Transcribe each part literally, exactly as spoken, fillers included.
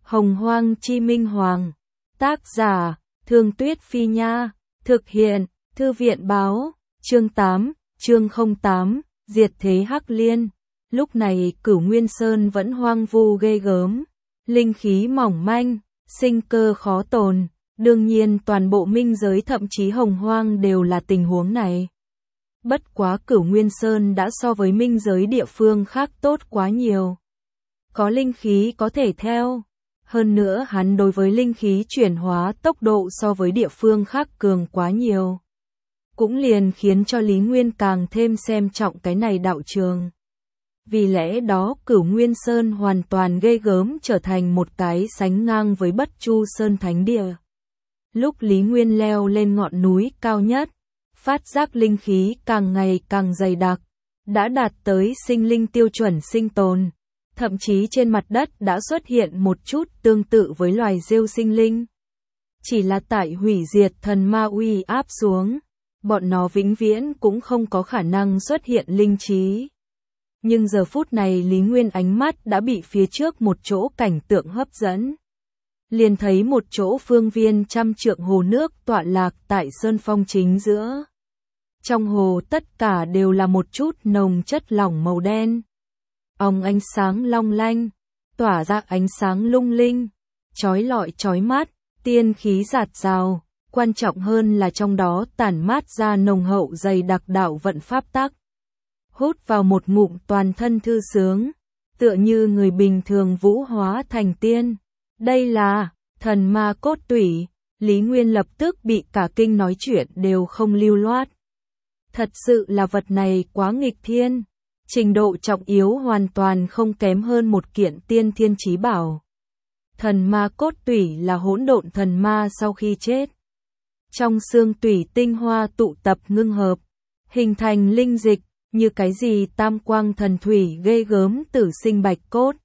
Hồng Hoang Chi Minh Hoàng. Tác giả, Thương Tuyết Phi Nha. Thực hiện, Thư viện Báo. Chương tám, chương không tám, Diệt Thế Hắc Liên. Lúc này Cửu Nguyên Sơn vẫn hoang vu ghê gớm. Linh khí mỏng manh, sinh cơ khó tồn. Đương nhiên toàn bộ minh giới thậm chí Hồng Hoang đều là tình huống này. Bất quá Cửu Nguyên Sơn đã so với minh giới địa phương khác tốt quá nhiều. Có linh khí có thể theo. Hơn nữa hắn đối với linh khí chuyển hóa tốc độ so với địa phương khác cường quá nhiều. Cũng liền khiến cho Lý Nguyên càng thêm xem trọng cái này đạo trường. Vì lẽ đó Cửu Nguyên Sơn hoàn toàn ghê gớm trở thành một cái sánh ngang với Bất Chu Sơn Thánh Địa. Lúc Lý Nguyên leo lên ngọn núi cao nhất, phát giác linh khí càng ngày càng dày đặc, đã đạt tới sinh linh tiêu chuẩn sinh tồn. Thậm chí trên mặt đất đã xuất hiện một chút tương tự với loài rêu sinh linh. Chỉ là tại hủy diệt thần ma uy áp xuống, bọn nó vĩnh viễn cũng không có khả năng xuất hiện linh trí. Nhưng giờ phút này Lý Nguyên ánh mắt đã bị phía trước một chỗ cảnh tượng hấp dẫn. Liền thấy một chỗ phương viên trăm trượng hồ nước tọa lạc tại sơn phong chính giữa. Trong hồ tất cả đều là một chút nồng chất lỏng màu đen. Ong ánh sáng long lanh, tỏa ra ánh sáng lung linh, chói lọi chói mắt, tiên khí rạt rào, quan trọng hơn là trong đó tản mát ra nồng hậu dày đặc đạo vận pháp tắc. Hút vào một ngụm toàn thân thư sướng, tựa như người bình thường vũ hóa thành tiên. Đây là thần ma cốt tủy. Lý Nguyên lập tức bị cả kinh, nói chuyện đều không lưu loát. Thật sự là vật này quá nghịch thiên. Trình độ trọng yếu hoàn toàn không kém hơn một kiện tiên thiên chí bảo. Thần ma cốt tủy là hỗn độn thần ma sau khi chết. Trong xương tủy tinh hoa tụ tập ngưng hợp, hình thành linh dịch, như cái gì tam quang thần thủy ghê gớm tử sinh bạch cốt.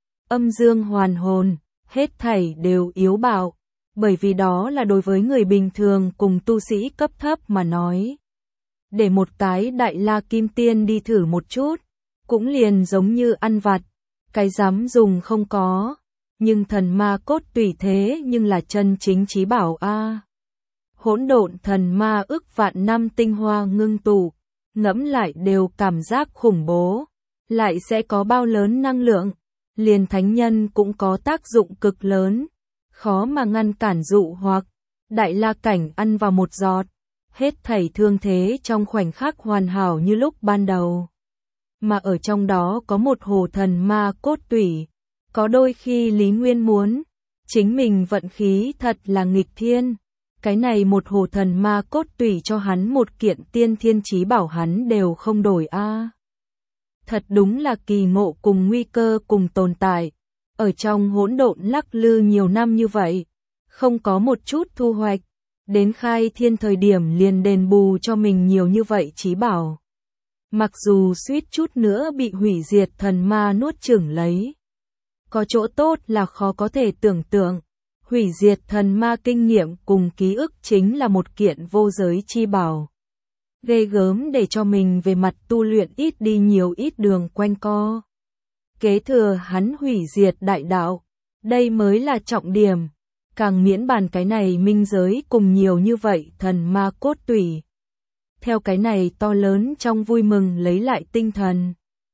Âm dương hoàn hồn, hết thảy đều yếu bạo, bởi vì đó là đối với người bình thường cùng tu sĩ cấp thấp mà nói. Để một cái đại la kim tiên đi thử một chút, cũng liền giống như ăn vặt, cái dám dùng không có, nhưng thần ma cốt tùy thế nhưng là chân chính chí bảo a. À. Hỗn độn thần ma ức vạn năm tinh hoa ngưng tụ, ngẫm lại đều cảm giác khủng bố, lại sẽ có bao lớn năng lượng, liền thánh nhân cũng có tác dụng cực lớn, khó mà ngăn cản dụ hoặc, đại la cảnh ăn vào một giọt. Hết thảy thương thế trong khoảnh khắc hoàn hảo như lúc ban đầu. Mà ở trong đó có một hồ thần ma cốt tủy. Có đôi khi Lý Nguyên muốn, chính mình vận khí thật là nghịch thiên. Cái này một hồ thần ma cốt tủy cho hắn một kiện tiên thiên chí bảo hắn đều không đổi a. À. Thật đúng là kỳ ngộ cùng nguy cơ cùng tồn tại. Ở trong hỗn độn lắc lư nhiều năm như vậy, không có một chút thu hoạch. Đến khai thiên thời điểm liền đền bù cho mình nhiều như vậy chí bảo. Mặc dù suýt chút nữa bị hủy diệt thần ma nuốt chửng lấy. Có chỗ tốt là khó có thể tưởng tượng. Hủy diệt thần ma kinh nghiệm cùng ký ức chính là một kiện vô giới chi bảo. Ghê gớm để cho mình về mặt tu luyện ít đi nhiều ít đường quanh co. Kế thừa hắn hủy diệt đại đạo. Đây mới là trọng điểm. Càng miễn bàn cái này minh giới cùng nhiều như vậy thần ma cốt tủy. Theo cái này to lớn trong vui mừng lấy lại tinh thần.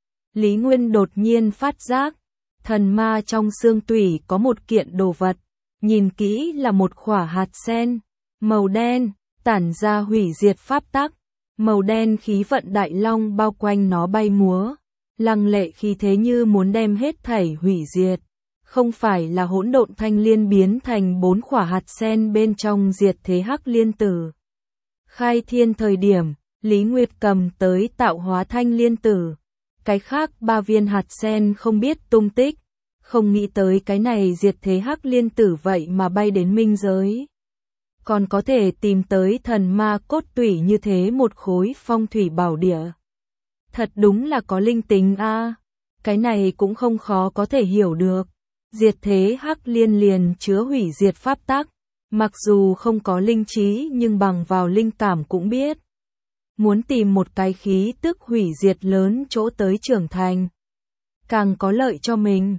Lý Nguyên đột nhiên phát giác, thần ma trong xương tủy có một kiện đồ vật, nhìn kỹ là một khỏa hạt sen, màu đen, tản ra hủy diệt pháp tắc, màu đen khí vận đại long bao quanh nó bay múa, lăng lệ khí thế như muốn đem hết thảy hủy diệt. Không phải là hỗn độn thanh liên biến thành bốn khỏa hạt sen bên trong diệt thế hắc liên tử. Khai thiên thời điểm, Lý Nguyệt cầm tới tạo hóa thanh liên tử. Cái khác ba viên hạt sen không biết tung tích, không nghĩ tới cái này diệt thế hắc liên tử vậy mà bay đến minh giới. Còn có thể tìm tới thần ma cốt tủy như thế một khối phong thủy bảo địa. Thật đúng là có linh tính a. À. Cái này cũng không khó có thể hiểu được. Diệt thế hắc liên liền chứa hủy diệt pháp tắc, mặc dù không có linh trí nhưng bằng vào linh cảm cũng biết. Muốn tìm một cái khí tức hủy diệt lớn chỗ tới trưởng thành, càng có lợi cho mình.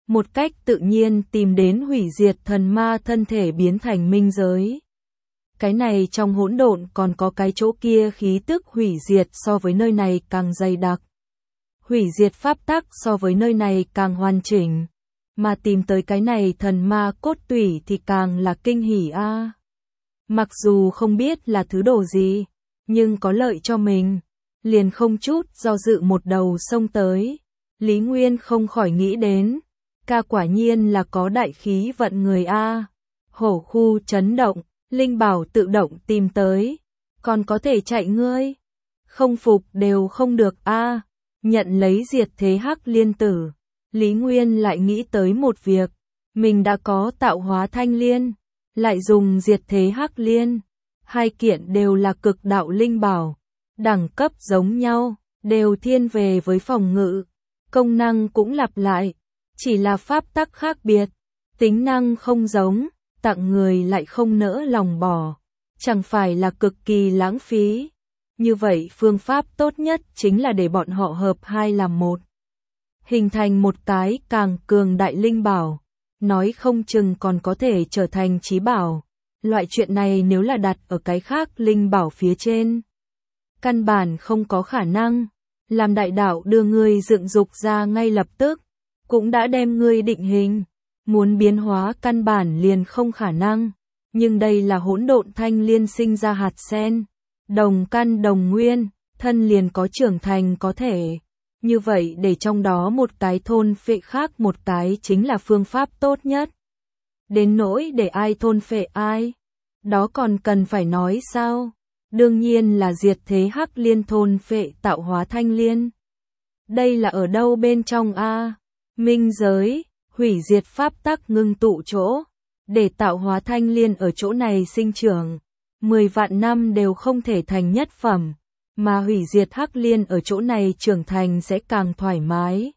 một cách tự nhiên tìm đến hủy diệt thần ma thân thể biến thành minh giới. Cái này trong hỗn độn còn có cái chỗ kia khí tức hủy diệt so với nơi này càng dày đặc. Hủy diệt pháp tắc so với nơi này càng hoàn chỉnh. Mà tìm tới cái này thần ma cốt tủy thì càng là kinh hỉ a. À. Mặc dù không biết là thứ đồ gì, nhưng có lợi cho mình. Liền không chút do dự một đầu xông tới. Lý Nguyên không khỏi nghĩ đến. Ca quả nhiên là có đại khí vận người a. À. Hổ khu chấn động, linh bảo tự động tìm tới. Còn có thể chạy ngươi. Không phục đều không được a. À. Nhận lấy diệt thế hắc liên tử. Lý Nguyên lại nghĩ tới một việc. Mình đã có tạo hóa thanh liên. Lại dùng diệt thế hắc liên. Hai kiện đều là cực đạo linh bảo. Đẳng cấp giống nhau. Đều thiên về với phòng ngự. Công năng cũng lặp lại. Chỉ là pháp tắc khác biệt. Tính năng không giống. Tặng người lại không nỡ lòng bỏ. Chẳng phải là cực kỳ lãng phí. Như vậy phương pháp tốt nhất chính là để bọn họ hợp hai làm một. Hình thành một cái càng cường đại linh bảo. Nói không chừng còn có thể trở thành chí bảo. Loại chuyện này nếu là đặt ở cái khác linh bảo phía trên. Căn bản không có khả năng. Làm đại đạo đưa ngươi dựng dục ra ngay lập tức. Cũng đã đem ngươi định hình. Muốn biến hóa căn bản liền không khả năng. Nhưng đây là hỗn độn thanh liên sinh ra hạt sen. Đồng căn đồng nguyên, thân liền có trưởng thành có thể. Như vậy để trong đó một cái thôn phệ khác một cái chính là phương pháp tốt nhất. Đến nỗi để ai thôn phệ ai, đó còn cần phải nói sao? Đương nhiên là diệt thế hắc liên thôn phệ tạo hóa thanh liên. Đây là ở đâu bên trong a? Minh giới, hủy diệt pháp tắc ngưng tụ chỗ, để tạo hóa thanh liên ở chỗ này sinh trưởng. Mười vạn năm đều không thể thành nhất phẩm, mà hủy diệt hắc liên ở chỗ này trưởng thành sẽ càng thoải mái.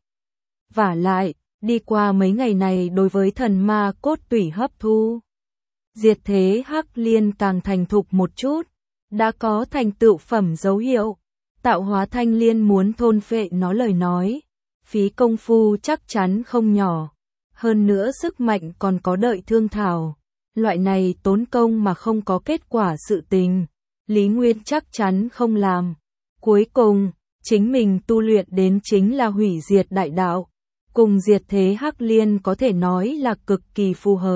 Vả lại, đi qua mấy ngày này đối với thần ma cốt tủy hấp thu. Diệt thế hắc liên càng thành thục một chút, đã có thành tựu phẩm dấu hiệu. Tạo hóa thanh liên muốn thôn phệ nó lời nói, phí công phu chắc chắn không nhỏ. Hơn nữa sức mạnh còn có đợi thương thảo. Loại này tốn công mà không có kết quả sự tình, Lý Nguyên chắc chắn không làm. Cuối cùng, chính mình tu luyện đến chính là hủy diệt đại đạo. Cùng diệt thế hắc liên có thể nói là cực kỳ phù hợp.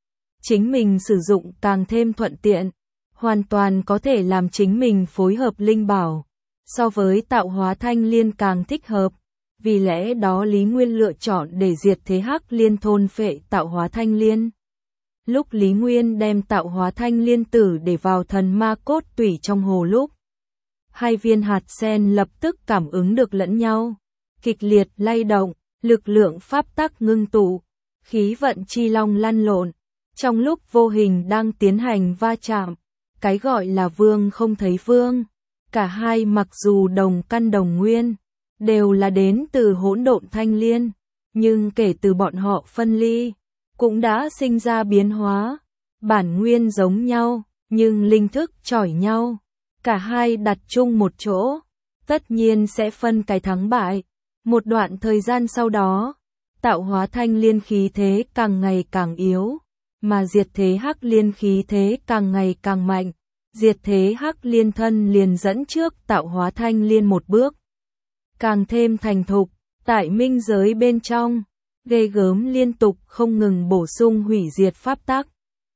Chính mình sử dụng càng thêm thuận tiện, hoàn toàn có thể làm chính mình phối hợp linh bảo. So với tạo hóa thanh liên càng thích hợp. Vì lẽ đó Lý Nguyên lựa chọn để diệt thế hắc liên thôn phệ tạo hóa thanh liên. Lúc Lý Nguyên đem tạo hóa thanh liên tử để vào thần ma cốt tủy trong hồ lúc. Hai viên hạt sen lập tức cảm ứng được lẫn nhau. Kịch liệt lay động, lực lượng pháp tắc ngưng tụ, khí vận chi long lăn lộn. Trong lúc vô hình đang tiến hành va chạm, cái gọi là vương không thấy vương. Cả hai mặc dù đồng căn đồng nguyên, đều là đến từ hỗn độn thanh liên. Nhưng kể từ bọn họ phân ly, cũng đã sinh ra biến hóa. Bản nguyên giống nhau, nhưng linh thức chỏi nhau. Cả hai đặt chung một chỗ, tất nhiên sẽ phân cái thắng bại. Một đoạn thời gian sau đó, tạo hóa thanh liên khí thế càng ngày càng yếu, mà diệt thế hắc liên khí thế càng ngày càng mạnh. Diệt thế hắc liên thân liền dẫn trước tạo hóa thanh liên một bước. Càng thêm thành thục, tại minh giới bên trong, ghê gớm liên tục không ngừng bổ sung hủy diệt pháp tắc.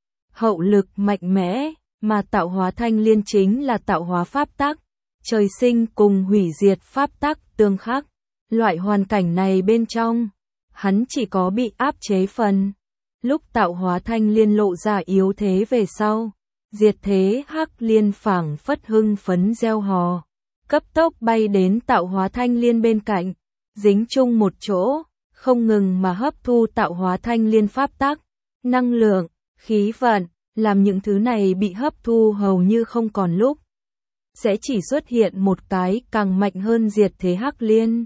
Hậu lực mạnh mẽ, mà tạo hóa thanh liên chính là tạo hóa pháp tắc. Trời sinh cùng hủy diệt pháp tắc tương khắc. Loại hoàn cảnh này bên trong, hắn chỉ có bị áp chế phần. Lúc tạo hóa thanh liên lộ ra yếu thế về sau, diệt thế hắc liên phảng phất hưng phấn gieo hò. Cấp tốc bay đến tạo hóa thanh liên bên cạnh, dính chung một chỗ, không ngừng mà hấp thu tạo hóa thanh liên pháp tắc, năng lượng, khí vận, làm những thứ này bị hấp thu hầu như không còn lúc. Sẽ chỉ xuất hiện một cái càng mạnh hơn diệt thế hắc liên.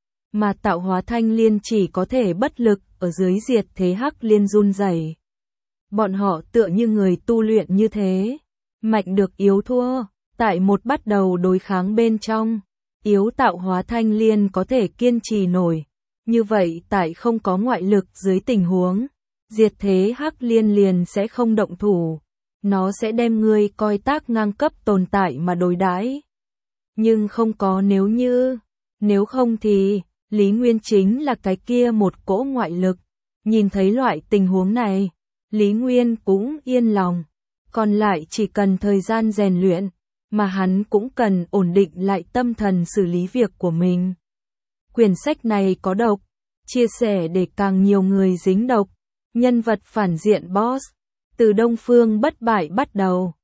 Mà tạo hóa thanh liên chỉ có thể bất lực ở dưới diệt thế hắc liên run rẩy. Bọn họ tựa như người tu luyện như thế, mạnh được yếu thua. Tại một bắt đầu đối kháng bên trong, yếu tạo hóa thanh liên có thể kiên trì nổi, Như vậy tại không có ngoại lực dưới tình huống, diệt thế Hắc Liên liền sẽ không động thủ. Nó sẽ đem ngươi coi tác ngang cấp tồn tại mà đối đãi. Nhưng không có nếu như, nếu không thì, Lý Nguyên chính là cái kia một cỗ ngoại lực. Nhìn thấy loại tình huống này, Lý Nguyên cũng yên lòng. Còn lại chỉ cần thời gian rèn luyện, mà hắn cũng cần ổn định lại tâm thần xử lý việc của mình. Quyển sách này có độc, chia sẻ để càng nhiều người dính độc. Nhân vật phản diện boss, từ Đông Phương Bất Bại bắt đầu.